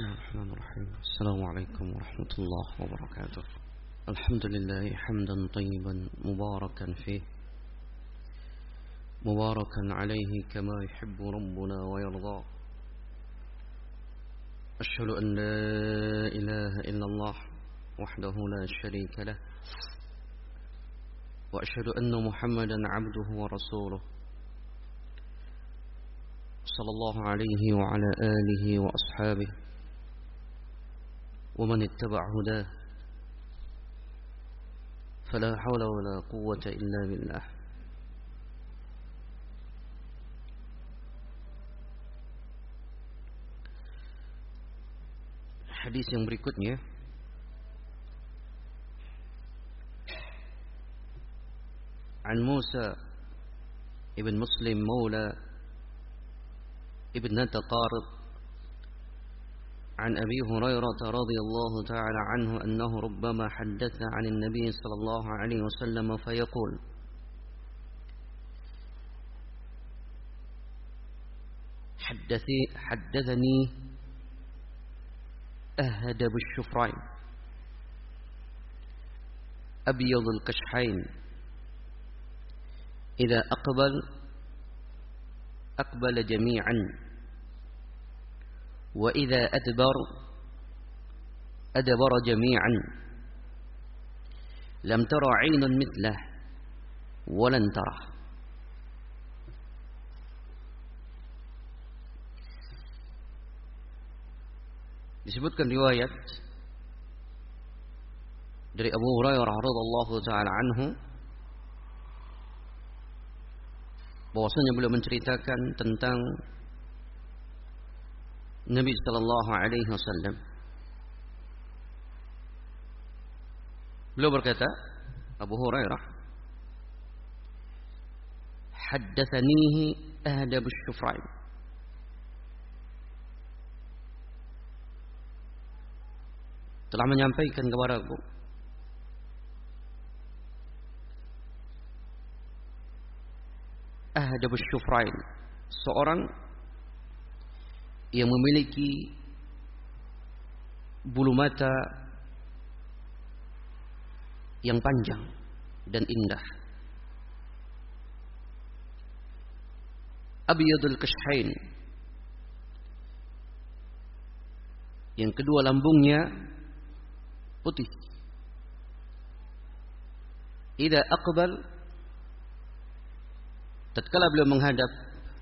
Bismillahirrahmanirrahim. Assalamualaikum warahmatullahi wabarakatuh. Alhamdulillah hamdan tayyiban mubarakan fih. Mubarakan alaihi kama yuhibbu rabbuna wa yarda. Ashhadu an la ilaha illallah wahdahu la sharika lah. Wa ashhadu anna Muhammadan abduhu wa rasuluh. Sallallahu alaihi wa ala alihi wa ashabihi. ومن اتبع هداه فلا حول ولا قوة إلا بالله. Hadis yang berikutnya عن موسى ابن مسلم مولى ابنة قارب عن أبي هريرة رضي الله تعالى عنه أنه ربما حدث عن النبي صلى الله عليه وسلم فيقول حدثني أهدب الشفرين أبيض الكشحين إذا أقبل جميعا وإذا أدبر جميعا لم تر عين مثله ولن تره. Disebutkan riwayat dari Abu Hurairah radhiyallahu taala anhu bahwasanya beliau menceritakan tentang Nabi sallallahu alaihi wasallam. Beliau berkata, Abu Hurairah, haddatsanihi ahdab asy-syufrain. Telah menyampaikan kepadaku ahdab asy-syufrain, seorang yang memiliki bulu mata yang panjang dan indah. Abyadul kashhain, yang kedua lambungnya putih. Idza aqbal, tatkala beliau menghadap,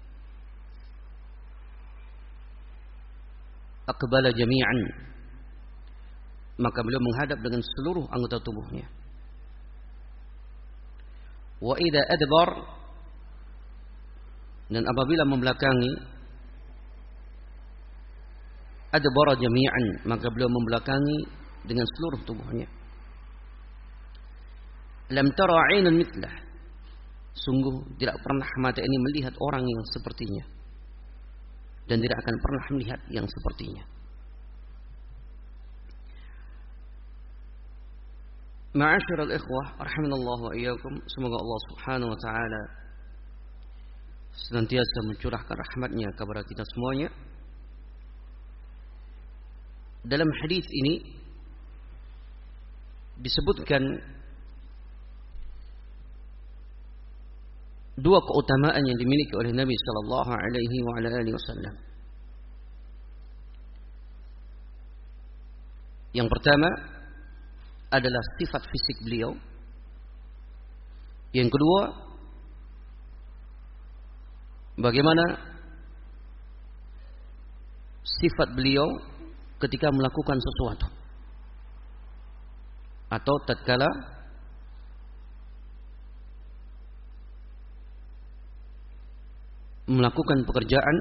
aqbala jami'an, maka beliau menghadap dengan seluruh anggota tubuhnya. Wa idza adbar, dan apabila membelakangi, adbara jami'an, maka beliau membelakangi dengan seluruh tubuhnya. Lam tara 'ainun mithlah, sungguh tidak pernah mata ini melihat orang yang sepertinya, dan tidak akan pernah melihat yang sepertinya. Ma'asyiral ikhwah rahimanallahu wa iyyakum, semoga Allah Subhanahu wa taala senantiasa mencurahkan rahmatnya kepada kita semuanya. Dalam hadis ini disebutkan dua keutamaan yang dimiliki oleh Nabi sallallahu alaihi wa ala alihi wasallam. Yang pertama adalah sifat fisik beliau. Yang kedua, bagaimana sifat beliau ketika melakukan sesuatu atau tatkala melakukan pekerjaan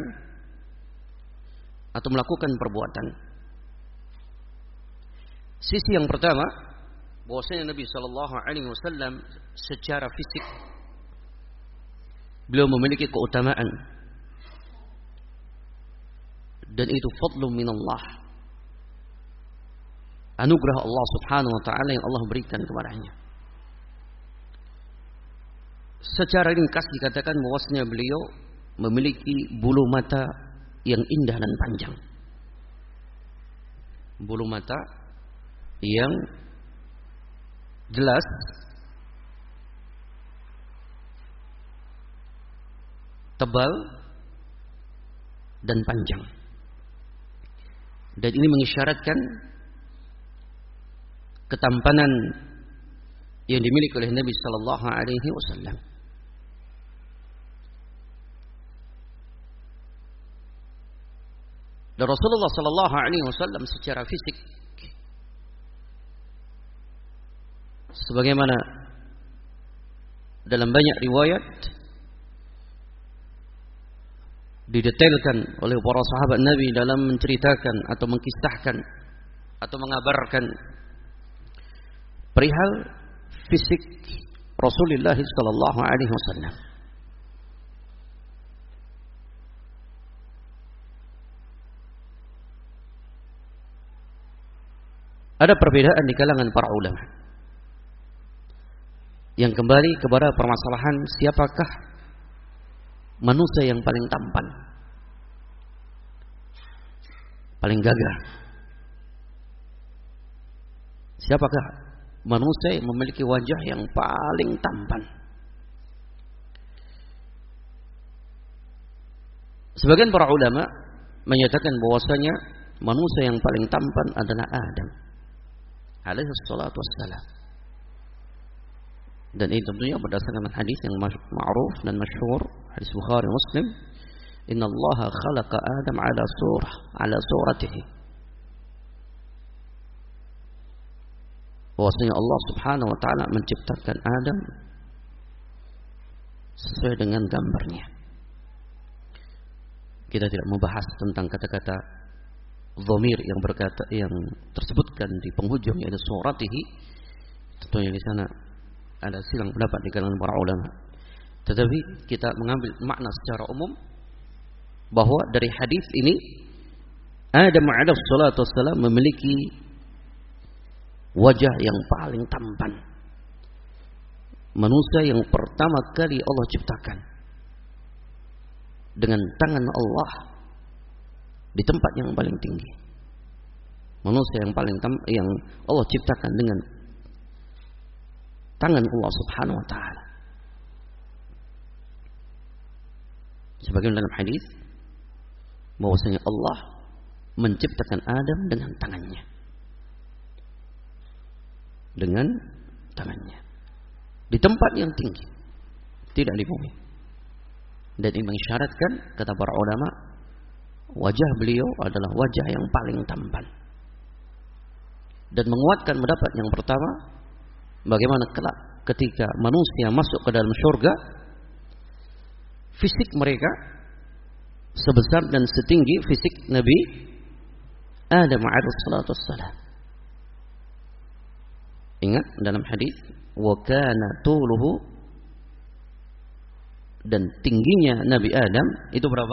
atau melakukan perbuatan. Sisi yang pertama, bahwasanya Nabi sallallahu alaihi wasallam secara fisik beliau memiliki keutamaan, dan itu fadlun minallah, anugerah Allah Subhanahu wa taala yang Allah berikan kepadanya. Secara ringkas dikatakan bahwasanya beliau memiliki bulu mata yang indah dan panjang. bulu mata yang jelas, tebal, dan panjang. Dan ini mengisyaratkan ketampanan yang dimiliki oleh Nabi sallallahu alaihi wasallam. Dan Rasulullah sallallahu alaihi wasallam secara fisik sebagaimana dalam banyak riwayat didetailkan oleh para sahabat Nabi dalam menceritakan atau mengkisahkan atau mengabarkan perihal fisik Rasulullah sallallahu alaihi wasallam. Ada perbedaan di kalangan para ulama yang kembali kepada permasalahan siapakah manusia yang paling tampan, paling gagah. Siapakah manusia yang memiliki wajah yang paling tampan? Sebagian para ulama menyatakan bahwasanya manusia yang paling tampan adalah Adam alaihi salatu wassalam. Dan ini tentunya berdasarkan hadis yang ma'ruf dan masyhur, hadis Bukhari Muslim, inna Allah khalaqa Adam ala suratihi. Bahwasanya Allah Subhanahu wa taala menciptakan Adam sesuai dengan gambarnya. Kita tidak membahas tentang kata-kata dhamir yang tersebutkan di penghujung, yaitu suratihi. Tentunya di sana ada silang pendapat di kalangan para ulama. Tetapi kita mengambil makna secara umum bahwa dari hadis ini Adam alaihi salatu wassalam memiliki wajah yang paling tampan, manusia yang pertama kali Allah ciptakan dengan tangan Allah di tempat yang paling tinggi. Manusia yang paling yang Allah ciptakan dengan tangan Allah Subhanahu wa taala. Sebagaimana dalam hadis bahwasanya Allah menciptakan Adam dengan tangannya. Dengan tangannya. Di tempat yang tinggi, tidak di bumi. Dan ini mengisyaratkan, kata para ulama, wajah beliau adalah wajah yang paling tampan. Dan menguatkan pendapat yang pertama, bagaimana kelak ketika manusia masuk ke dalam surga, fisik mereka sebesar dan setinggi fisik Nabi Adam alaihi salatu wassalam. Ingat dalam hadis, wa kana tuluhu, dan tingginya Nabi Adam itu berapa?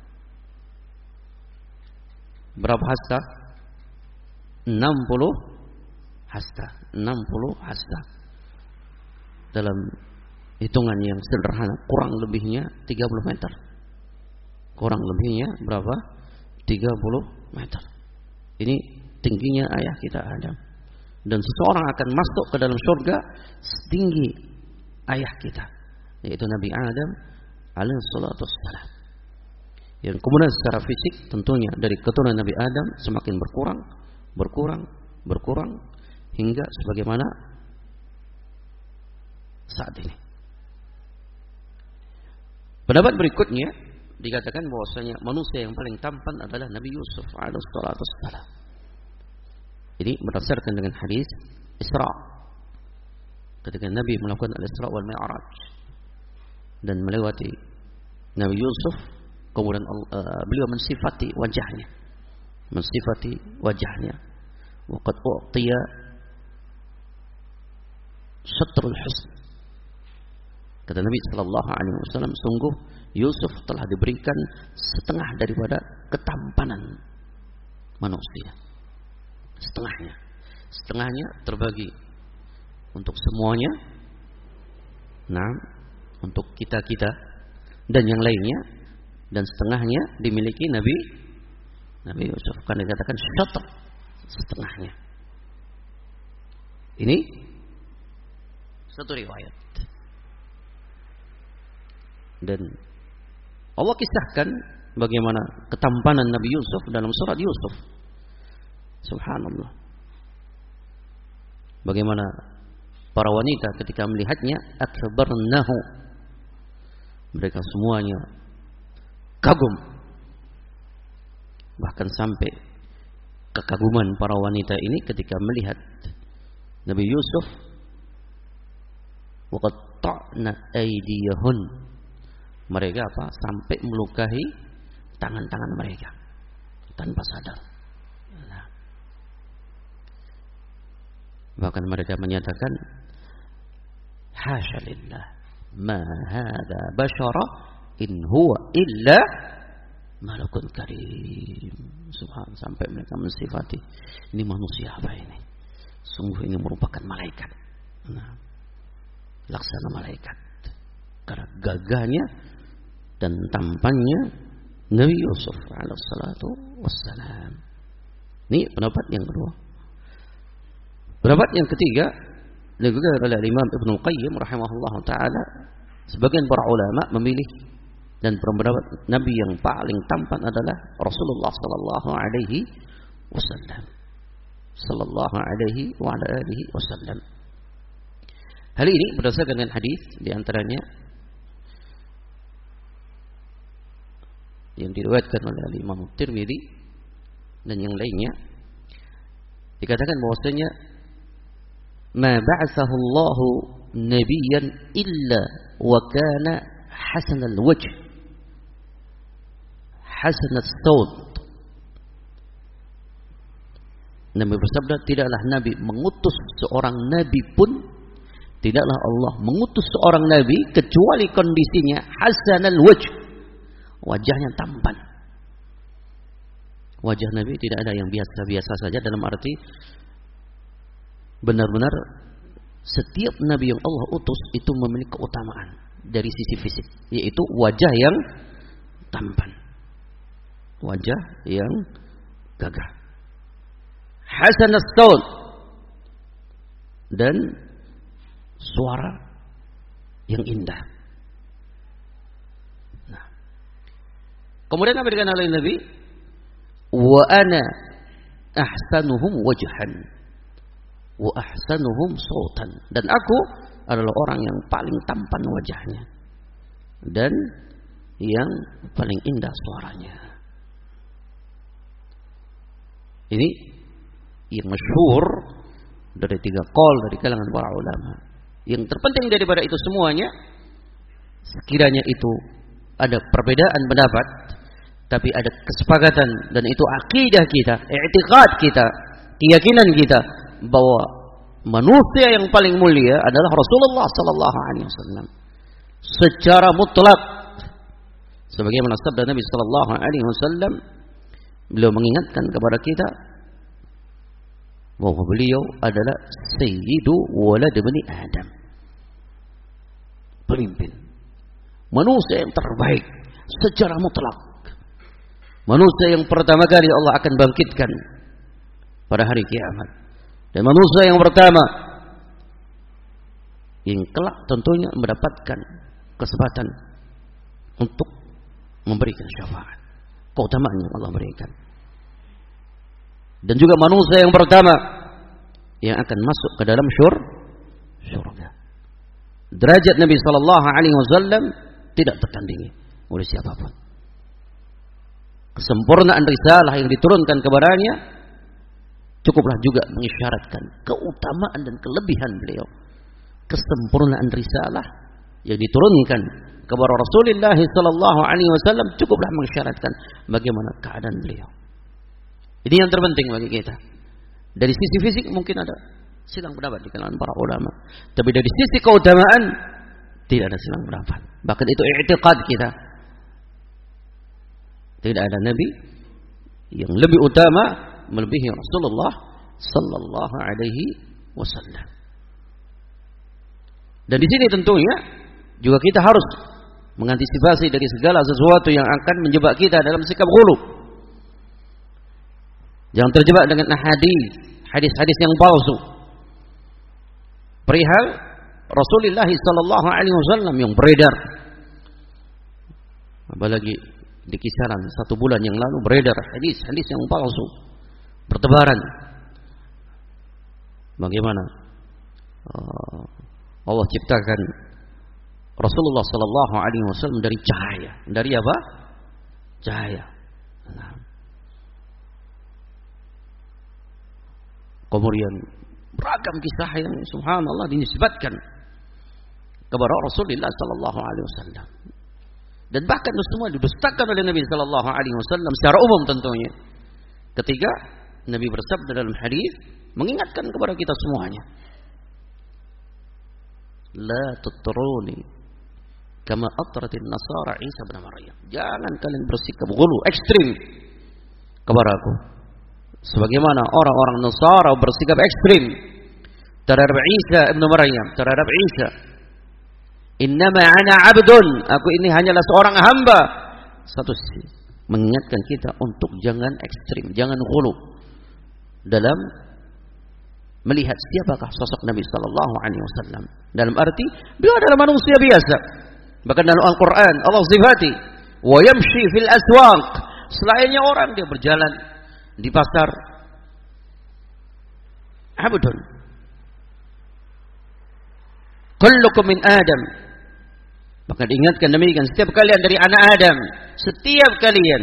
Berapa hasta? 60 hasta. 60 hasta. Dalam hitungan yang sederhana, kurang lebihnya 30 meter. Kurang lebihnya berapa? 30 meter. Ini tingginya ayah kita Adam. Dan seseorang akan masuk ke dalam surga setinggi ayah kita, yaitu Nabi Adam alaihi salatu wassalam. Yang kemudian secara fisik tentunya dari keturunan Nabi Adam semakin berkurang hingga sebagaimana saat ini. Pendapat berikutnya dikatakan bahwasanya manusia yang paling tampan adalah Nabi Yusuf alaihi salatu wassalam. Ini berdasarkan dengan hadis Isra, ketika Nabi melakukan al-Isra wal Mi'raj dan melewati Nabi Yusuf, kemudian beliau mensifati wajahnya. Waqad u'tiya syatrul husn. Kata Nabi sallallahu alaihi wasallam, sungguh Yusuf telah diberikan setengah daripada ketampanan manusia. Setengahnya terbagi untuk semuanya, nah untuk kita dan yang lainnya, dan setengahnya dimiliki Nabi Yusuf. Karena dikatakan syatr, setengahnya. Ini satu riwayat. Dan Allah kisahkan bagaimana ketampanan Nabi Yusuf dalam surat Yusuf. Subhanallah. Bagaimana para wanita ketika melihatnya akbarnahu, mereka semuanya kagum. Bahkan sampai kekaguman para wanita ini ketika melihat Nabi Yusuf, wa qatta'na aydiyahun, mereka apa? Sampai melukai tangan-tangan mereka tanpa sadar. Nah. Bahkan mereka menyatakan, hasya lillah, ma hadza bashara in huwa illa malakun karim. Subhan, sampai mereka mensifati, ini manusia apa ini? Sungguh ini merupakan malaikat. Nah, laksana malaikat. Karena gagahnya dan tampannya Nabi Yusuf alaihissalatu wassalam. Ini pendapat yang kedua. Pendapat yang ketiga digunakan oleh Imam Ibnu Qayyim rahimahullah taala. Sebagian para ulama memilih dan berpendapat Nabi yang paling tampan adalah Rasulullah sallallahu alaihi wasallam. Sallallahu alaihi wa ala alihi wasallam. Hal ini berdasarkan dengan hadis di antaranya yang diriwayatkan oleh Imam Tirmidzi dan yang lainnya, dikatakan bahwasanya ma ba'athahu Allahu nabiyyan illa wa kana hasan al-wajh hasan as-sawt. Nabi bersabda, tidaklah Nabi mengutus seorang nabi pun, tidaklah Allah mengutus seorang nabi kecuali kondisinya hasan al-wajh, wajahnya tampan. Wajah Nabi tidak ada yang biasa-biasa saja, dalam arti benar-benar setiap Nabi yang Allah utus itu memiliki keutamaan dari sisi fisik, yaitu wajah yang tampan, wajah yang gagah, hasan as-saut, dan suara yang indah. Nah, kemudian apa dikatakan oleh Nabi? Wa ana ahsanuhum wajhan wa ahsanuhum sautan, dan aku adalah orang yang paling tampan wajahnya dan yang paling indah suaranya. Ini yang masyhur dari 3 qaul dari kalangan para ulama. Yang terpenting daripada itu semuanya, sekiranya itu ada perbedaan pendapat, tapi ada kesepakatan, dan itu akidah kita, i'tiqad kita, keyakinan kita bahwa manusia yang paling mulia adalah Rasulullah sallallahu alaihi wasallam secara mutlak. Sebagaimana sabda Nabi sallallahu alaihi wasallam, beliau mengingatkan kepada kita bahwa beliau adalah sayyidu walad bani Adam, pemimpin manusia yang terbaik secara mutlak, manusia yang pertama kali Allah akan bangkitkan pada hari kiamat, dan manusia yang pertama yang kelak tentunya mendapatkan kesempatan untuk memberikan syafaat, keutamaan yang Allah berikan, dan juga manusia yang pertama yang akan masuk ke dalam syurga. Derajat Nabi sallallahu alaihi wasallam tidak tertandingi oleh siapapun. Kesempurnaan risalah yang diturunkan kepadanya cukuplah juga mengisyaratkan keutamaan dan kelebihan beliau. Kesempurnaan risalah yang diturunkan kepada Rasulullah sallallahu alaihi wasallam cukuplah mengisyaratkan bagaimana keadaan beliau. Ini yang terpenting bagi kita. Dari sisi fisik mungkin ada silang pendapat di kalangan para ulama, tapi dari sisi keutamaan tidak ada silang pendapat. Bahkan itu i'tiqad kita. Tidak ada nabi yang lebih utama melebihi Rasulullah sallallahu alaihi wasallam. Dan di sini tentunya juga kita harus mengantisipasi dari segala sesuatu yang akan menjebak kita dalam sikap ghulu, Jangan terjebak dengan hadis-hadis yang palsu. Perihal Rasulullah sallallahu alaihi wasallam yang beredar. Apalagi di kisaran 1 bulan yang lalu beredar hadis-hadis yang palsu bertebaran. Bagaimana Allah ciptakan Rasulullah sallallahu alaihi wasallam dari cahaya. Dari apa? Cahaya. Nah. Kemudian beragam kisah yang subhanallah dinisbatkan kepada Rasulullah sallallahu alaihi wasallam. Dan bahkan itu semua didustakan oleh Nabi sallallahu alaihi wasallam secara umum tentunya. Ketika Nabi bersabda dalam hadis mengingatkan kepada kita semuanya. La tutruni kama atratin nasara Isa bin Maryam. Jangan kalian bersikap ghulu, ekstrim kepada aku. Sebagaimana orang-orang Nasara bersikap ekstrim terhadap Isa bin Maryam, terhadap Isa. Innama ana 'abdun, aku ini hanyalah seorang hamba. Satu sisi mengingatkan kita untuk jangan ekstrim, jangan ghulu dalam melihat siapakah sosok Nabi sallallahu alaihi wasallam. Dalam arti beliau adalah manusia biasa. Bahkan dalam Al-Qur'an Allah sifati wa yamshi fil aswaq, selainnya orang dia berjalan di pasar. Abdun. Kullukum min Adam. Maka diingatkan demikian, setiap kalian dari anak Adam, setiap kalian.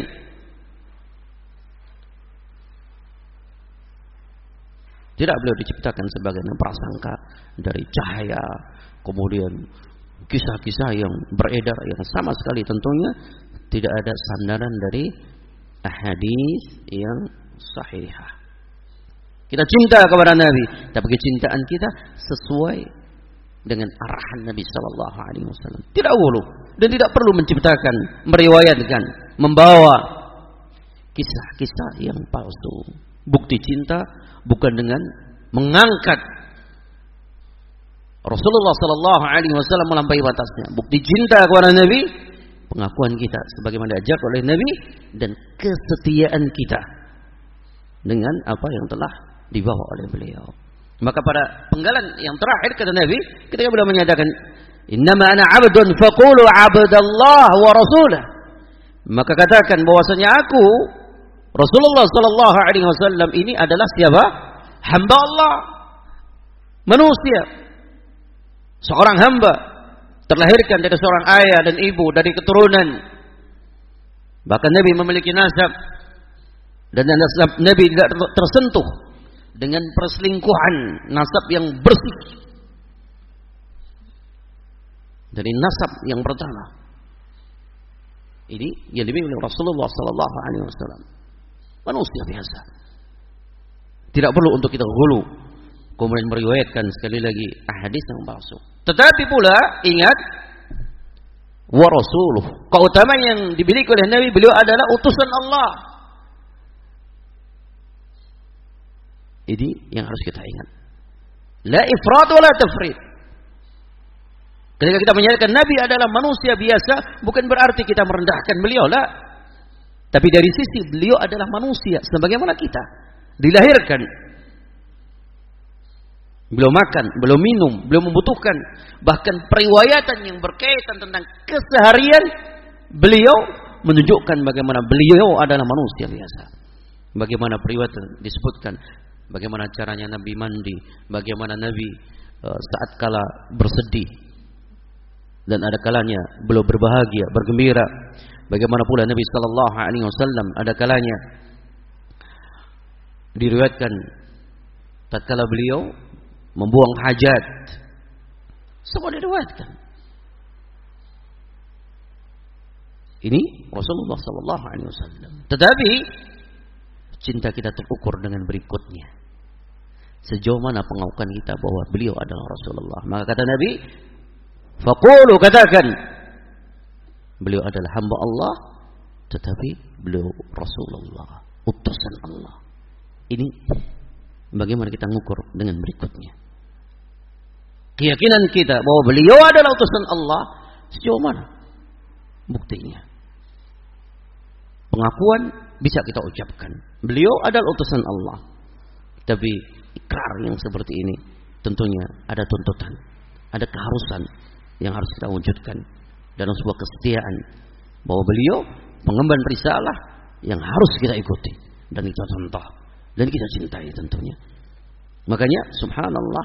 Tidak beliau diciptakan sebagai prasangka dari cahaya, kemudian kisah-kisah yang beredar yang sama sekali tentunya tidak ada sandaran dari hadis yang sahihah. Kita cinta kepada Nabi, tapi kecintaan kita sesuai dengan arahan Nabi sallallahu alaihi wasallam. Tidak ulu dan tidak perlu menciptakan, meriwayatkan, membawa kisah-kisah yang palsu. Bukti cinta bukan dengan mengangkat Rasulullah sallallahu alaihi wasallam melampaui batasnya. Bukti cinta kepada Nabi, pengakuan kita sebagaimana diajak oleh Nabi dan kesetiaan kita dengan apa yang telah dibawa oleh beliau. Maka pada penggalan yang terakhir kata Nabi ketika beliau menyatakan innama ana 'abdun faqulu 'abdallah wa rasulah, maka katakan bahwasanya aku Rasulullah sallallahu alaihi wasallam ini adalah siapa? Hamba Allah, manusia, seorang hamba terlahirkan dari seorang ayah dan ibu, dari keturunan. Bahkan Nabi memiliki nasab dan nasab Nabi tidak tersentuh dengan perselingkuhan, nasab yang bersih dari nasab yang pertama. Ini yang dimiliki oleh Rasulullah sallallahu alaihi wasallam. Manusia biasa. Tidak perlu untuk kita ghulu kemudian meriwayatkan sekali lagi hadis yang palsu. Tetapi pula ingat wa rasuluh, keutamaan yang dimiliki oleh Nabi, beliau adalah utusan Allah. Ini yang harus kita ingat. La ifrat wa la tafrit. Ketika kita menyatakan Nabi adalah manusia biasa, bukan berarti kita merendahkan beliau, lah. Tapi dari sisi beliau adalah manusia sebagaimana kita, dilahirkan. Beliau makan, beliau minum, beliau membutuhkan. Bahkan periwayatan yang berkaitan tentang keseharian beliau menunjukkan bagaimana beliau adalah manusia biasa. Bagaimana periwayatan disebutkan, bagaimana caranya Nabi mandi, bagaimana Nabi saat kala bersedih dan ada kalanya beliau berbahagia, bergembira. Bagaimana pula Nabi sallallahu alaihi wasallam ada kalanya diriwayatkan tatkala beliau membuang hajat. Semua diriwayatkan. Ini Rasulullah sallallahu alaihi wasallam. Tetapi cinta kita terukur dengan berikutnya. Sejauh mana pengakuan kita bahwa beliau adalah Rasulullah. Maka kata Nabi, faqulu, katakan beliau adalah hamba Allah, tetapi beliau Rasulullah, utusan Allah. Ini bagaimana kita mengukur dengan berikutnya. Keyakinan kita bahwa beliau adalah utusan Allah, sejauh mana buktinya? Pengakuan bisa kita ucapkan. Beliau adalah utusan Allah. Tapi ikrar yang seperti ini tentunya ada tuntutan, ada keharusan yang harus kita wujudkan dalam sebuah kesetiaan bahwa beliau pengemban risalah yang harus kita ikuti dan kita contoh dan kita cintai tentunya. Makanya subhanallah,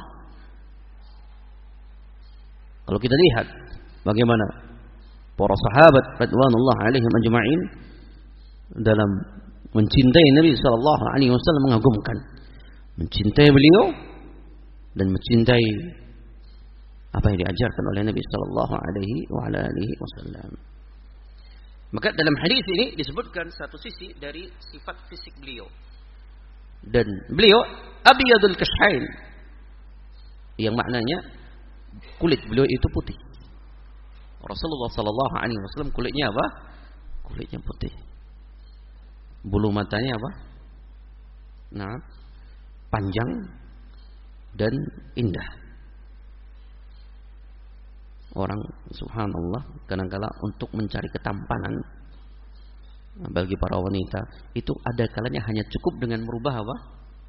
kalau kita lihat bagaimana para sahabat radhiyallahu alaihim ajma'in dalam mencintai Nabi sallallahu alaihi wasallam, mengagumkan, mencintai beliau dan mencintai apa yang diajarkan oleh Nabi sallallahu alaihi wasallam. Maka dalam hadis ini disebutkan satu sisi dari sifat fisik beliau. Dan beliau abyadul kashhain, yang maknanya kulit beliau itu putih. Rasulullah sallallahu alaihi wasallam kulitnya apa? Kulitnya putih. Bulu matanya apa? Nah, panjang dan indah. Orang subhanallah kadang-kala untuk mencari ketampanan bagi para wanita itu ada kalanya hanya cukup dengan merubah apa?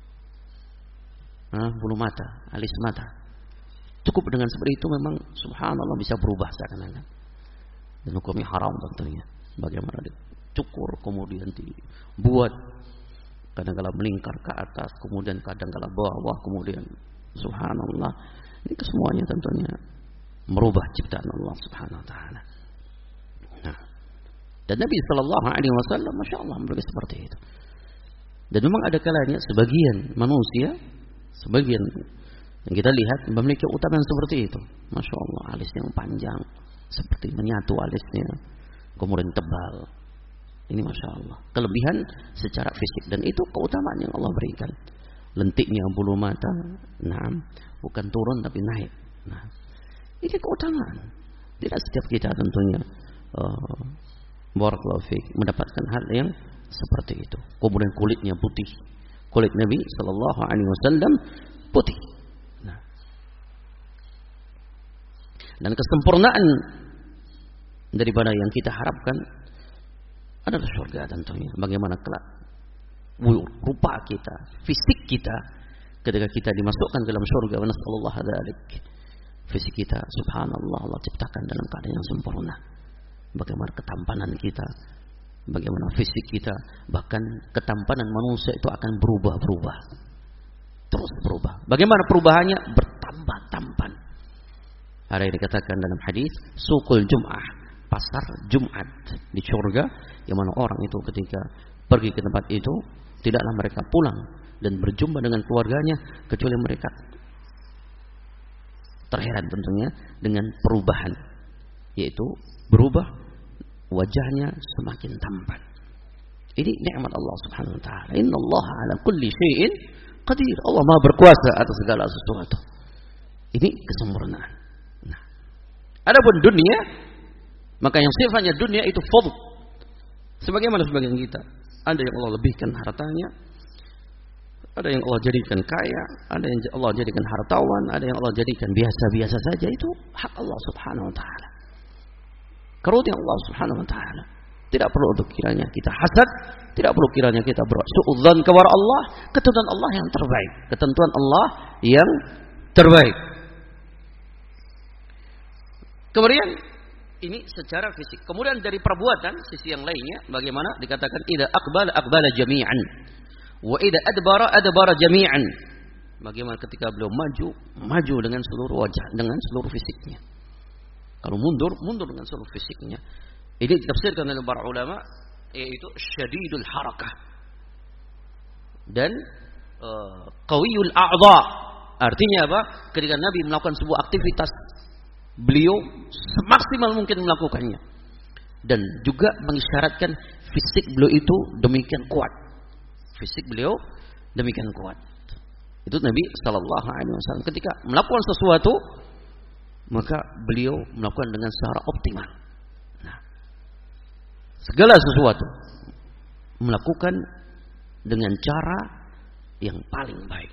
Bulu mata, alis mata. Cukup dengan seperti itu memang subhanallah bisa berubah seakan-akan. Dan hukumnya haram tentunya. Bagaimana dicukur kemudian dibuat kadang-kala melingkar ke atas, kemudian kadang-kala bawah, kemudian subhanallah. Ini kesemuanya tentunya merubah ciptaan Allah Subhanahu wa taala. Nah, dan Nabi sallallahu alaihi wasallam masyaallah beliau seperti itu. Dan memang ada kalanya sebagian manusia, sebagian yang kita lihat memiliki utamaan seperti itu. Masyaallah, alis yang panjang seperti menyatu alisnya, kemudian tebal. Ini masyaallah, kelebihan secara fisik, dan itu keutamaan yang Allah berikan. Lentiknya bulu mata, nah, bukan turun tapi naik. Nah, ini keutamaan. Tidak setiap kita tentunya barakallahu fiik mendapatkan hal yang seperti itu. Kemudian kulitnya putih. Kulit Nabi sallallahu alaihi wasallam putih. Nah, dan kesempurnaan daripada yang kita harapkan adalah surga tentunya. Bagaimana kelak rupa kita, fisik kita ketika kita dimasukkan ke dalam surga, wa nasallallahu dzalik. Fisik kita subhanallah Allah ciptakan dalam keadaan yang sempurna. Bagaimana ketampanan kita, bagaimana fisik kita, bahkan ketampanan manusia itu akan berubah-berubah, terus berubah. Bagaimana perubahannya? Bertambah tampan. Ada yang dikatakan dalam hadis suqul jum'ah, pasar Jumat di surga, yang mana orang itu ketika pergi ke tempat itu tidaklah mereka pulang dan berjumpa dengan keluarganya kecuali mereka terheran tentunya dengan perubahan, yaitu berubah wajahnya semakin tampan. Ini nikmat Allah Subhanahu wa taala. Innallaha ala kulli syai'in qadir. Allah Maha berkuasa atas segala sesuatu. Ini kesempurnaan. Nah, adapun dunia, maka yang sifatnya dunia itu fadl. Sebagaimana sebagian kita, ada yang Allah lebihkan hartanya, ada yang Allah jadikan kaya, ada yang Allah jadikan hartawan, ada yang Allah jadikan biasa-biasa saja. Itu hak Allah Subhanahu wa taala. Karunia Allah Subhanahu wa taala. Tidak perlu untuk kiranya kita hasad, tidak perlu kiranya kita bersuudzon kepada Allah. Ketentuan Allah yang terbaik, ketentuan Allah yang terbaik. Kemudian ini secara fisik. Kemudian dari perbuatan sisi yang lainnya, bagaimana dikatakan idza aqbala jami'an wa idza adbara jami'an. Bagaimana ketika beliau maju dengan seluruh wajah, dengan seluruh fisiknya. Kalau mundur dengan seluruh fisiknya. Ini ditafsirkan oleh para ulama, yaitu syadidul harakah dan qawiyul a'dha. Artinya apa? Ketika Nabi melakukan sebuah aktivitas, beliau semaksimal mungkin melakukannya, dan juga mengisyaratkan fisik beliau itu demikian kuat. Fisik beliau demikian kuat. Itu Nabi sallallahu alaihi wasallam ketika melakukan sesuatu, maka beliau melakukan dengan secara optimal. Nah, segala sesuatu melakukan dengan cara yang paling baik,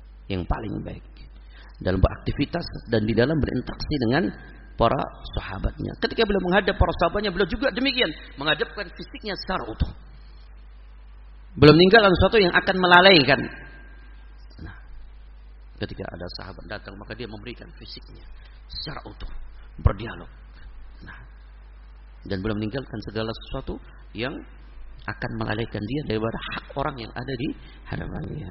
dalam beraktivitas dan di dalam berinteraksi dengan para sahabatnya. Ketika beliau menghadap para sahabatnya, beliau juga demikian, menghadapkan fisiknya secara utuh. Belum meninggalkan sesuatu yang akan melalaikan. Nah, ketika ada sahabat datang, maka dia memberikan fisiknya secara utuh, berdialog. Nah, dan belum meninggalkan segala sesuatu yang akan melalaikan dia daripada hak orang yang ada di hadapannya.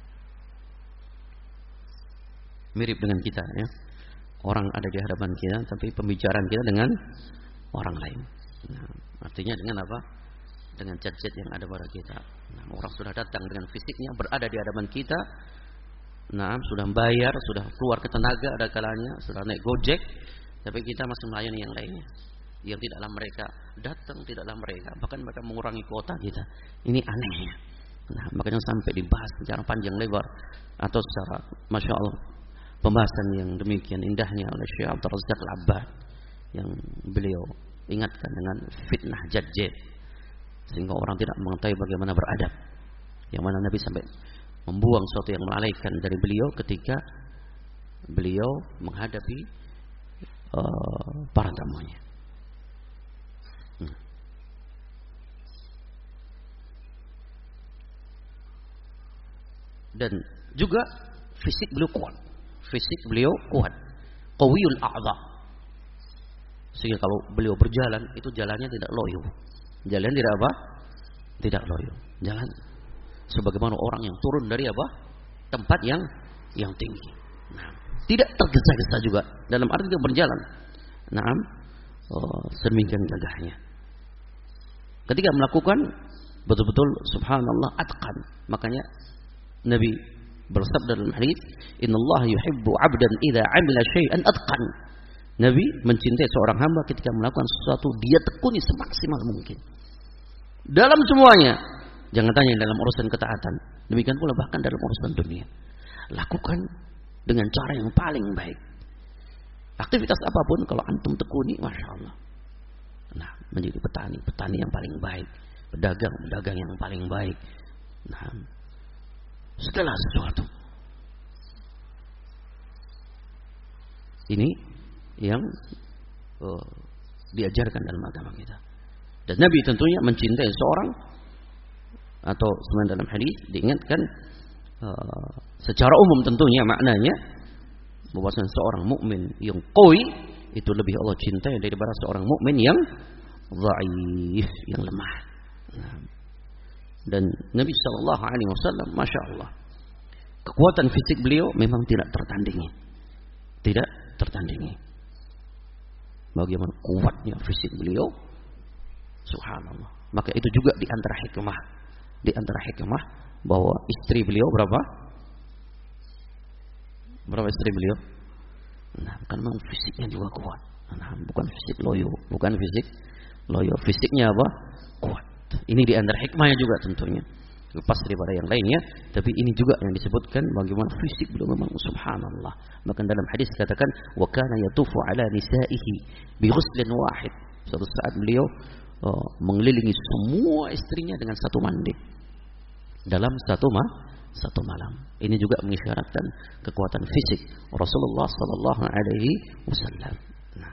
Mirip dengan kita, ya. Orang ada di hadapan kita, tapi pembicaraan kita dengan orang lain. Nah, artinya dengan apa? Dengan chat-chat yang ada pada kita. Nah, orang sudah datang dengan fisiknya, berada di hadapan kita. Nah, sudah bayar, sudah keluar ke tenaga ada kalanya, sudah naik Gojek, tapi kita masih melayani yang lainnya. Yang tidaklah mereka datang, tidaklah mereka, bahkan mereka mengurangi kuota kita. Ini anehnya. Nah, makanya sampai dibahas secara panjang lebar atau secara Masya Allah, pembahasan yang demikian indahnya oleh Syekh Abdul Razak Al-Abbad, yang beliau ingatkan dengan fitnah jadjed, sehingga orang tidak mengetahui bagaimana beradab. Yang mana Nabi sampai membuang sesuatu yang melalaikan dari beliau ketika beliau menghadapi para tamunya. Dan juga fisik beliau kuat. Fisik beliau kuat. Qawiyul a'dha. Sehingga kalau beliau berjalan, itu jalannya tidak loyo. Jalan tidak apa? Tidak loyo. Jalan sebagaimana orang yang turun dari apa? Tempat yang tinggi. Nah, tidak tergesa-gesa juga dalam arti dia berjalan. Nah, sedemikian gagahnya. Ketika melakukan betul-betul subhanallah atqan. Makanya Nabi bersabda dalam hadis, "Innallaha yuhibbu 'abdan idza 'amila syai'an atqan." Nabi mencintai seorang hamba ketika melakukan sesuatu dia tekuni semaksimal mungkin. Dalam semuanya. Jangan tanya dalam urusan ketaatan. Demikian pula bahkan dalam urusan dunia. Lakukan dengan cara yang paling baik. Aktivitas apapun kalau antum tekuni, Masya Allah. Nah, menjadi petani yang paling baik. Pedagang yang paling baik. Nah, segala sesuatu. Ini yang diajarkan dalam agama kita. Dan Nabi tentunya mencintai seorang, atau sebenarnya dalam hadis diingatkan secara umum tentunya maknanya bahwasanya seorang mukmin yang qawi itu lebih Allah cintai daripada seorang mukmin yang dhaif, yang lemah. Nah, dan Nabi sallallahu alaihi wasallam Masya Allah, kekuatan fisik beliau memang tidak tertandingi. Tidak tertandingi. Bagaimana kuatnya fisik beliau, subhanallah. Maka itu juga di antara hikmah bahwa istri beliau berapa istri beliau? Nah, kan memang fisiknya juga kuat. Nah, bukan fisik loyo, fisiknya apa? Kuat. Ini di antara hikmahnya juga tentunya. Lepas daripada yang lainnya, tapi ini juga yang disebutkan bagaimana fisik beliau memang subhanallah. Maka dalam hadis dikatakan wa kana yatufu ala nisaihi bi ghuslin wahid. Suatu saat beliau mengelilingi semua istrinya dengan satu mandi dalam satu malam. Ini juga mengisyaratkan kekuatan fisik Rasulullah sallallahu alaihi wasallam. Nah,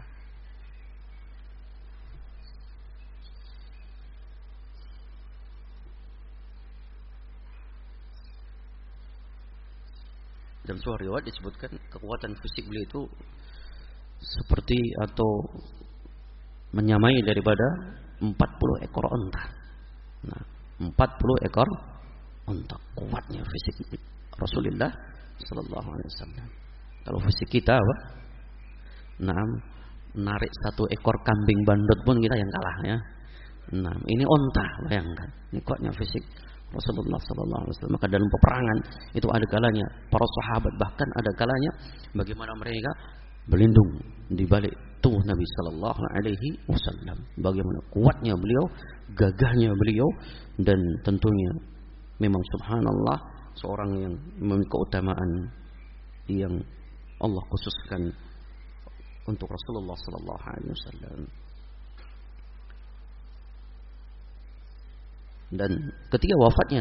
dalam sebuah riwayat disebutkan kekuatan fisik beliau itu seperti atau menyamai daripada 40 ekor unta. Nah, 40 ekor unta. Kuatnya fisik Rasulullah sallallahu alaihi wasallam. Kalau fisik kita apa? Nah, narik satu ekor kambing bandut pun kita yang kalah ya. Nah, ini unta, bayangkan. Ini kuatnya fisik Rasulullah sallallahu alaihi wasallam. Maka dalam peperangan itu ada kalanya para sahabat, bahkan ada kalanya bagaimana mereka berlindung di balik tubuh Nabi sallallahu alaihi wasallam. Bagaimana kuatnya beliau, gagahnya beliau, dan tentunya memang subhanallah seorang yang memiliki keutamaan yang Allah khususkan untuk Rasulullah sallallahu alaihi wasallam. Dan ketika wafatnya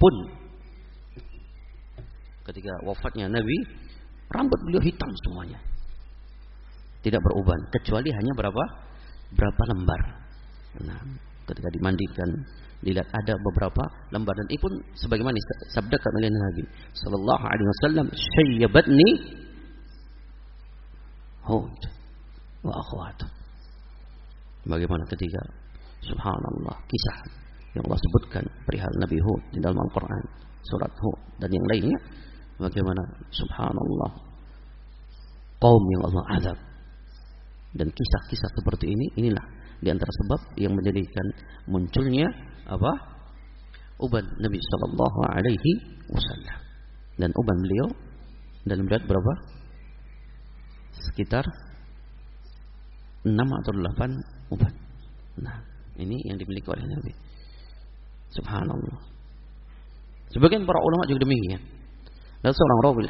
Nabi, rambut beliau hitam semuanya. Tidak beruban, kecuali hanya berapa lembar. Nah, ketika dimandikan, dilihat ada beberapa lembar, dan itu pun sebagaimana sabdakan oleh Nabi sallallahu alaihi wasallam, syayyabatni Hud wa akhwatuh. Bagaimana ketika subhanallah kisah yang Allah sebutkan perihal Nabi Hud di dalam Al-Quran, surat Hud dan yang lainnya, bagaimana subhanallah kaum yang Allah azab. Dan kisah-kisah seperti ini, inilah di antara sebab yang menjadikan munculnya uban Nabi sallallahu alaihi wasallam. Dan uban beliau dalam riwayat berapa? Sekitar 6 atau 8 uban. Nah, ini yang dimiliki oleh Nabi. Subhanallah. Sebagian para ulama juga demikian. Dan seorang rawi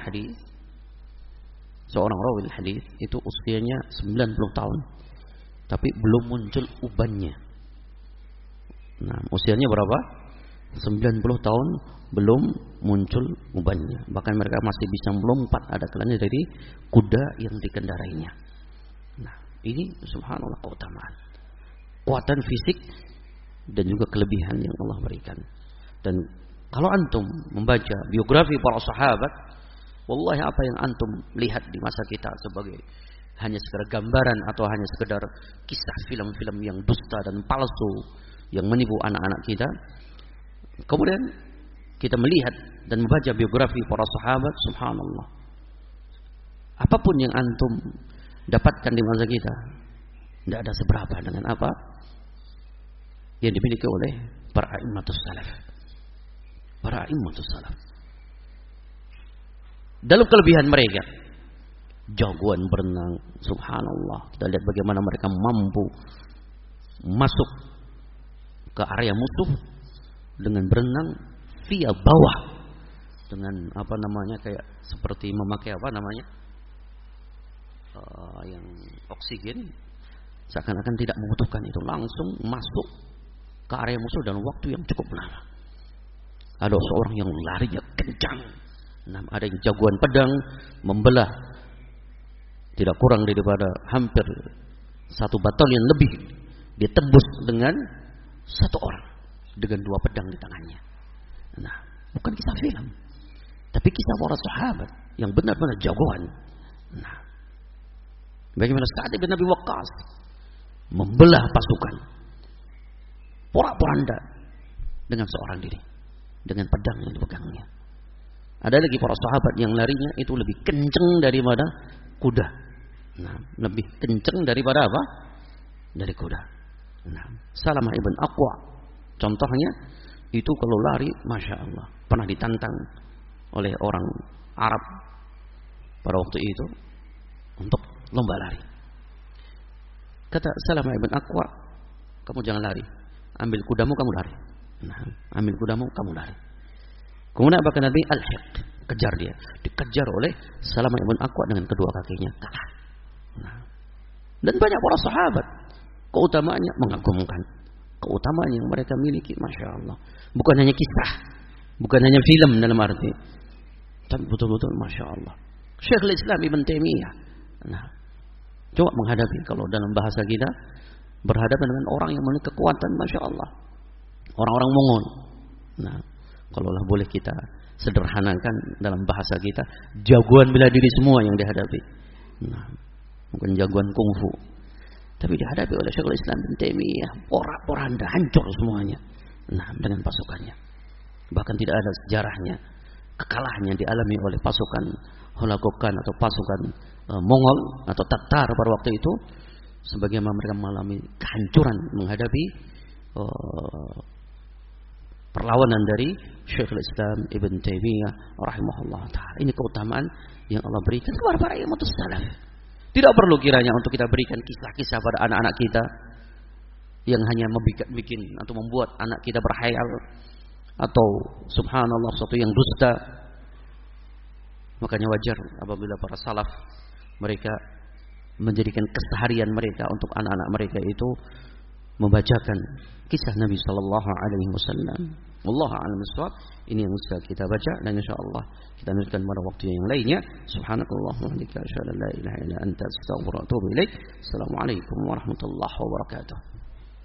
hadis itu usianya 90 tahun, tapi belum muncul ubannya. Nah, usianya berapa? 90 tahun belum muncul ubannya. Bahkan mereka masih bisa melompat, ada kalanya dari kuda yang dikendarainya. Nah, ini subhanallah keutamaan, kekuatan fisik dan juga kelebihan yang Allah berikan. Dan kalau antum membaca biografi para sahabat, wallahi apa yang antum lihat di masa kita sebagai hanya sekedar gambaran atau hanya sekedar kisah film-film yang dusta dan palsu yang menipu anak-anak kita. Kemudian kita melihat dan membaca biografi para sahabat, subhanallah, apapun yang antum dapatkan di masa kita tidak ada seberapa dengan apa yang dimiliki oleh para a'immatus salaf. Para a'immatus salaf dalam kelebihan mereka, jagoan berenang, subhanallah. Kita lihat bagaimana mereka mampu masuk ke area musuh dengan berenang via bawah, dengan kayak seperti memakai yang oksigen, seakan-akan tidak membutuhkan itu, langsung masuk ke area musuh dalam waktu yang cukup lama. Ada seorang yang larinya kencang. Nah, ada yang jagoan pedang, membelah tidak kurang daripada hampir 1 batalion lebih, dia tembus dengan 1 orang dengan 2 pedang di tangannya. Nah, bukan kisah film, tapi kisah para sahabat yang benar-benar jagoan. Nah, bagaimana Sa'ad bin Abi Waqqas membelah pasukan porak-poranda dengan seorang diri, dengan pedang yang dipegangnya. Ada lagi para sahabat yang larinya itu lebih kenceng daripada kuda. Nah, lebih kenceng daripada apa? Dari kuda. Nah, Salamah ibn Aqwa contohnya itu kalau lari, masya Allah, pernah ditantang oleh orang Arab pada waktu itu untuk lomba lari. Kata Salamah ibn Aqwa, kamu jangan lari, ambil kudamu kamu lari. Nah, ambil kudamu kamu lari. Kemudian apa kata Nabi? Al-hiq, kejar dia. Dikejar oleh Salamah ibn Aqwa dengan kedua kakinya, kalah. Nah, dan banyak para sahabat keutamaannya mengagumkan, keutamaan yang mereka miliki, masya Allah. Bukan hanya kisah, bukan hanya film dalam arti, tapi betul-betul masya Allah. Syekhul Islam Ibn Taimiyah. Nah, coba menghadapi, kalau dalam bahasa kita, berhadapan dengan orang yang memiliki kekuatan, masya Allah, orang-orang Mongol. Nah, kalaulah boleh kita sederhanakan dalam bahasa kita, jagoan bela diri semua yang dihadapi. Nah, bukan jagoan kungfu, tapi dihadapi oleh Syekhul Islam Ibn Taimiyah, porak-poranda, hancur semuanya. Nah, dengan pasukannya, bahkan tidak ada sejarahnya kekalahan yang dialami oleh pasukan Hulagukan atau pasukan Mongol atau Tatar pada waktu itu, sebagaimana mereka mengalami kehancuran menghadapi perlawanan dari Syekhul Islam Ibn Taimiyah rahimahullah ta'ala. Ini keutamaan yang Allah berikan kepada para imamatus salaf. Tidak perlu kiranya untuk kita berikan kisah-kisah pada anak-anak kita yang hanya bikin atau membuat anak kita berkhayal, atau subhanallah sesuatu yang dusta. Makanya wajar apabila para salaf mereka menjadikan keseharian mereka untuk anak-anak mereka itu membacakan kisah Nabi sallallahu alaihi wasallam. Wallahu a'lam bishawab. Ini yang bisa kita baca, dan insyaallah kita lanjutkan pada waktu yang lainnya. Subhanakallahumma wa bihamdika asyhadu an la ilaha illa anta astaghfiruka wa atubu ilaik. Assalamualaikum warahmatullahi wabarakatuh.